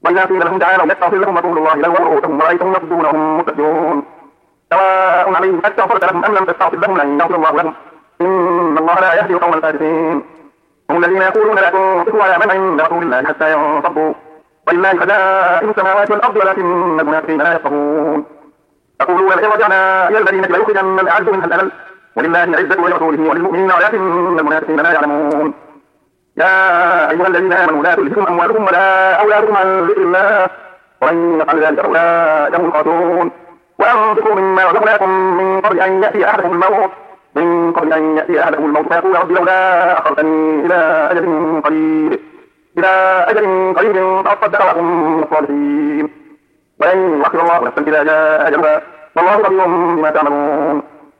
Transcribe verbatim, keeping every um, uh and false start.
وإذا قيل لهم تعالوا يستغفر لكم رسول الله لووا رؤوسهم ورأيتهم يصدون وهم مستكبرون سواء عليهم أستغفرت لهم أم لم تستغفر لهم لن يغفر الله لهم إن الله لا يهدي القوم الفاسقين هم الذين يقولون لا تنفقوا على من عند رسول الله حتى ينفضوا ولله خزائن السماوات والأرض ولكن المنافقين لا يفقهون يقولون لئن رجعنا إلى المدينة ليخرجن الأعز منها الأذل ولله العزة ولرسوله وللمؤمنين ولكن المنافقين لا يعلمون يا أيها الذين آمنوا لا تلهكم أموالكم ولا أولادكم عن ذكر الله ومن يفعل ذلك فأولئك هم الخاسرون وأنفقوا مما رزقناكم من قبل أن يأتي أحدكم الموت من قبل أن يأتي أحدكم الموت فيقول رب لولا أخرتني إلى أجل قريب إلى أجل قريب فأصدق وأكن من الصالحين ولن يؤخر الله نفسا إذا جاء أجلها والله خبير بما تعملون